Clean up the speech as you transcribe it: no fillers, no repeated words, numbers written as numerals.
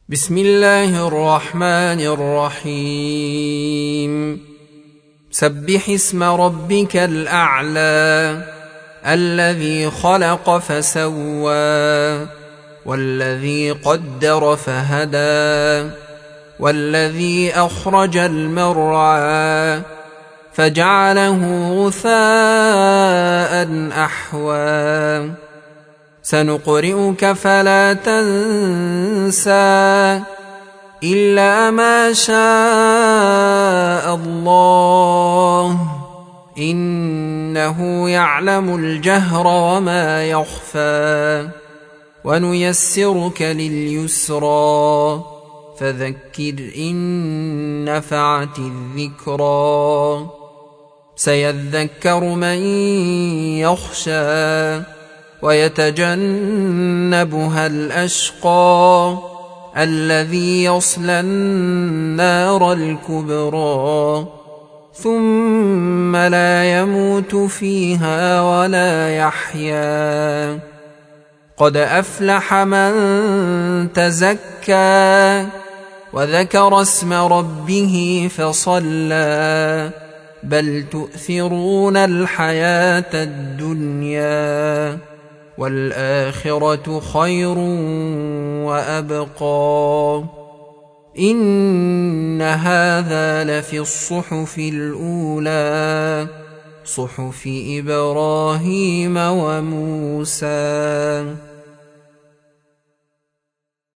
بسم الله الرحمن الرحيم سبح اسم ربك الأعلى الذي خلق فسوى والذي قدر فهدى والذي أخرج المرعى فجعله غثاء أحوى سنقرئك فلا تنسى إلا ما شاء الله إنه يعلم الجهر وما يخفى ونيسرك لليسرى فذكر إن نفعت الذكرى سيذكر من يخشى ويتجنبها الأشقى الذي يصلى النار الكبرى ثم لا يموت فيها ولا يحيا قد أفلح من تزكى وذكر اسم ربه فصلى بل تؤثرون الحياة الدنيا والآخرة خير وأبقى إن هذا لفي الصحف الأولى صحف إبراهيم وموسى.